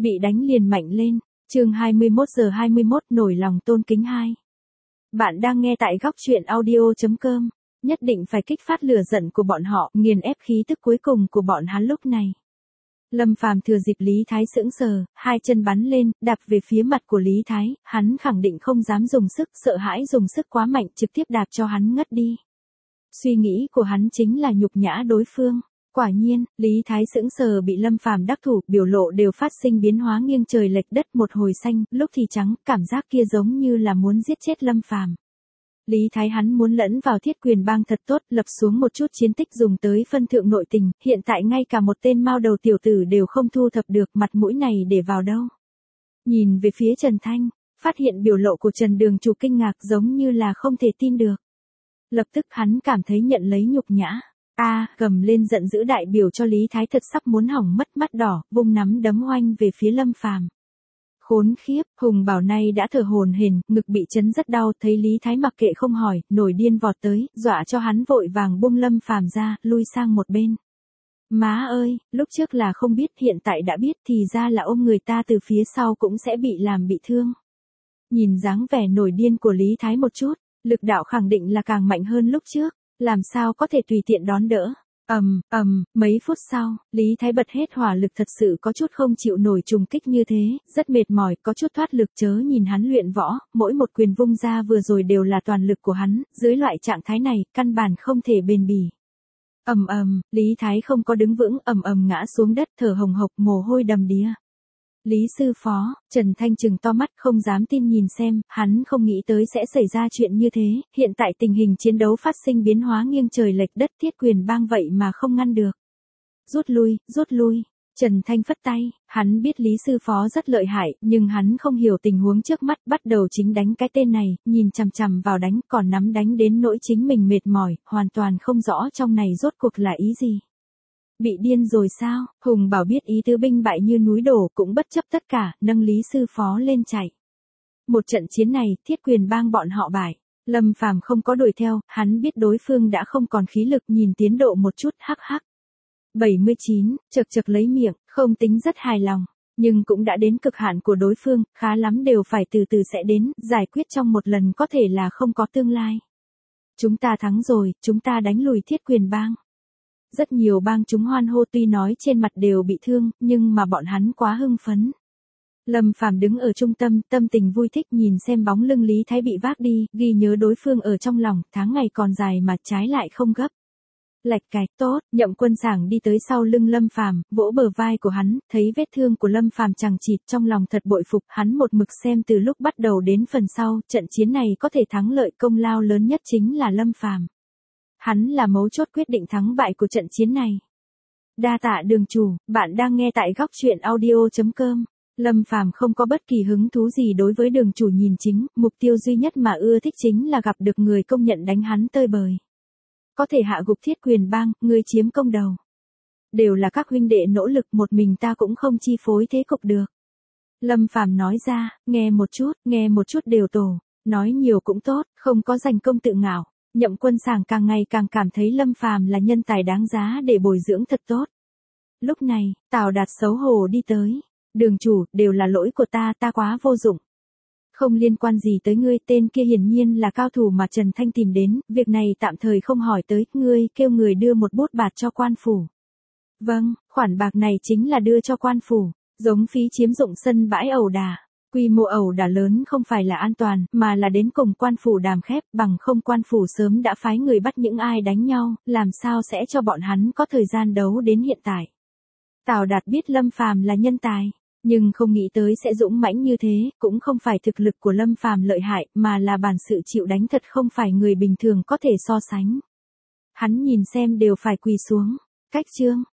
Bị đánh liền mạnh lên. Chương 21:21 nổi lòng tôn kính 2. Bạn đang nghe tại góc truyện audio.com. Nhất định phải kích phát lửa giận của bọn họ, nghiền ép khí tức cuối cùng của bọn hắn lúc này. Lâm Phàm thừa dịp Lý Thái sững sờ, hai chân bắn lên, đạp về phía mặt của Lý Thái, hắn khẳng định không dám dùng sức, sợ hãi dùng sức quá mạnh, trực tiếp đạp cho hắn ngất đi. Suy nghĩ của hắn chính là nhục nhã đối phương. Quả nhiên, Lý Thái sững sờ bị Lâm Phàm đắc thủ, biểu lộ đều phát sinh biến hóa nghiêng trời lệch đất, một hồi xanh, lúc thì trắng, cảm giác kia giống như là muốn giết chết Lâm Phàm. Lý Thái hắn muốn lẫn vào Thiết Quyền Bang thật tốt, lập xuống một chút chiến tích dùng tới phân thượng nội tình, hiện tại ngay cả một tên mao đầu tiểu tử đều không thu thập được, mặt mũi này để vào đâu. Nhìn về phía Trần Thanh, phát hiện biểu lộ của Trần Đường Chủ kinh ngạc giống như là không thể tin được. Lập tức hắn cảm thấy nhận lấy nhục nhã. Gầm lên giận dữ đại biểu cho Lý Thái thật sắp muốn hỏng mất, mắt đỏ, vung nắm đấm oanh về phía Lâm Phàm. Khốn khiếp, Hùng Bảo nay đã thở hổn hển, ngực bị chấn rất đau, thấy Lý Thái mặc kệ không hỏi, nổi điên vọt tới, dọa cho hắn vội vàng buông Lâm Phàm ra, lui sang một bên. Má ơi, lúc trước là không biết, hiện tại đã biết, thì ra là ôm người ta từ phía sau cũng sẽ bị làm bị thương. Nhìn dáng vẻ nổi điên của Lý Thái một chút, lực đạo khẳng định là càng mạnh hơn lúc trước. Làm sao có thể tùy tiện đón đỡ. Mấy phút sau, Lý Thái bật hết hỏa lực, thật sự có chút không chịu nổi trùng kích như thế, rất mệt mỏi, có chút thoát lực, chớ nhìn hắn luyện võ, mỗi một quyền vung ra vừa rồi đều là toàn lực của hắn, dưới loại trạng thái này, căn bản không thể bền bỉ. Lý Thái không có đứng vững, ngã xuống đất, thở hồng hộc, mồ hôi đầm đìa. Lý sư phó, Trần Thanh trừng to mắt không dám tin nhìn xem, hắn không nghĩ tới sẽ xảy ra chuyện như thế, hiện tại tình hình chiến đấu phát sinh biến hóa nghiêng trời lệch đất, Thiết Quyền Bang vậy mà không ngăn được. Rút lui, Trần Thanh phất tay, hắn biết Lý sư phó rất lợi hại, nhưng hắn không hiểu tình huống trước mắt, bắt đầu chính đánh cái tên này, nhìn chằm chằm vào đánh, còn nắm đánh đến nỗi chính mình mệt mỏi, hoàn toàn không rõ trong này rốt cuộc là ý gì. Bị điên rồi sao? Hùng Bảo biết ý tứ binh bại như núi đổ, cũng bất chấp tất cả, nâng Lý sư phó lên chạy. Một trận chiến này, Thiết Quyền Bang bọn họ bại. Lâm Phàm không có đuổi theo, hắn biết đối phương đã không còn khí lực, nhìn tiến độ một chút, hắc. 79, chật lấy miệng, không tính rất hài lòng, nhưng cũng đã đến cực hạn của đối phương, khá lắm đều phải từ từ sẽ đến, giải quyết trong một lần có thể là không có tương lai. Chúng ta thắng rồi, chúng ta đánh lùi Thiết Quyền Bang. Rất nhiều bang chúng hoan hô, tuy nói trên mặt đều bị thương, nhưng mà bọn hắn quá hưng phấn. Lâm Phàm đứng ở trung tâm, tâm tình vui thích nhìn xem bóng lưng Lý Thái bị vác đi, ghi nhớ đối phương ở trong lòng, tháng ngày còn dài mà trái lại không gấp. Lạch cạch, tốt, Nhậm Quân Sảng đi tới sau lưng Lâm Phàm, vỗ bờ vai của hắn, thấy vết thương của Lâm Phàm chằng chịt, trong lòng thật bội phục, hắn một mực xem từ lúc bắt đầu đến phần sau, trận chiến này có thể thắng lợi, công lao lớn nhất chính là Lâm Phàm. Hắn là mấu chốt quyết định thắng bại của trận chiến này. Đa tạ Đường chủ, bạn đang nghe tại góc truyện audio.com. Lâm Phàm không có bất kỳ hứng thú gì đối với Đường chủ nhìn chính, mục tiêu duy nhất mà ưa thích chính là gặp được người công nhận đánh hắn tơi bời. Có thể hạ gục Thiết Quyền Bang, người chiếm công đầu. Đều là các huynh đệ nỗ lực, một mình ta cũng không chi phối thế cục được. Lâm Phàm nói ra, nghe một chút đều tổ, nói nhiều cũng tốt, không có giành công tự ngạo. Nhậm Quân Sảng càng ngày càng cảm thấy Lâm Phàm là nhân tài đáng giá để bồi dưỡng thật tốt. Lúc này, Tào Đạt xấu hổ đi tới. Đường chủ, đều là lỗi của ta quá vô dụng. Không liên quan gì tới ngươi, tên kia hiển nhiên là cao thủ mà Trần Thanh tìm đến, việc này tạm thời không hỏi tới, ngươi kêu người đưa một bút bạc cho quan phủ. Vâng, khoản bạc này chính là đưa cho quan phủ, giống phí chiếm dụng sân bãi ẩu đả. Quy mô ẩu đả lớn không phải là an toàn, mà là đến cùng quan phủ đàm khép, bằng không quan phủ sớm đã phái người bắt những ai đánh nhau, làm sao sẽ cho bọn hắn có thời gian đấu đến hiện tại. Tào Đạt biết Lâm Phàm là nhân tài, nhưng không nghĩ tới sẽ dũng mãnh như thế, cũng không phải thực lực của Lâm Phàm lợi hại, mà là bản sự chịu đánh thật không phải người bình thường có thể so sánh. Hắn nhìn xem đều phải quỳ xuống. Cách chương,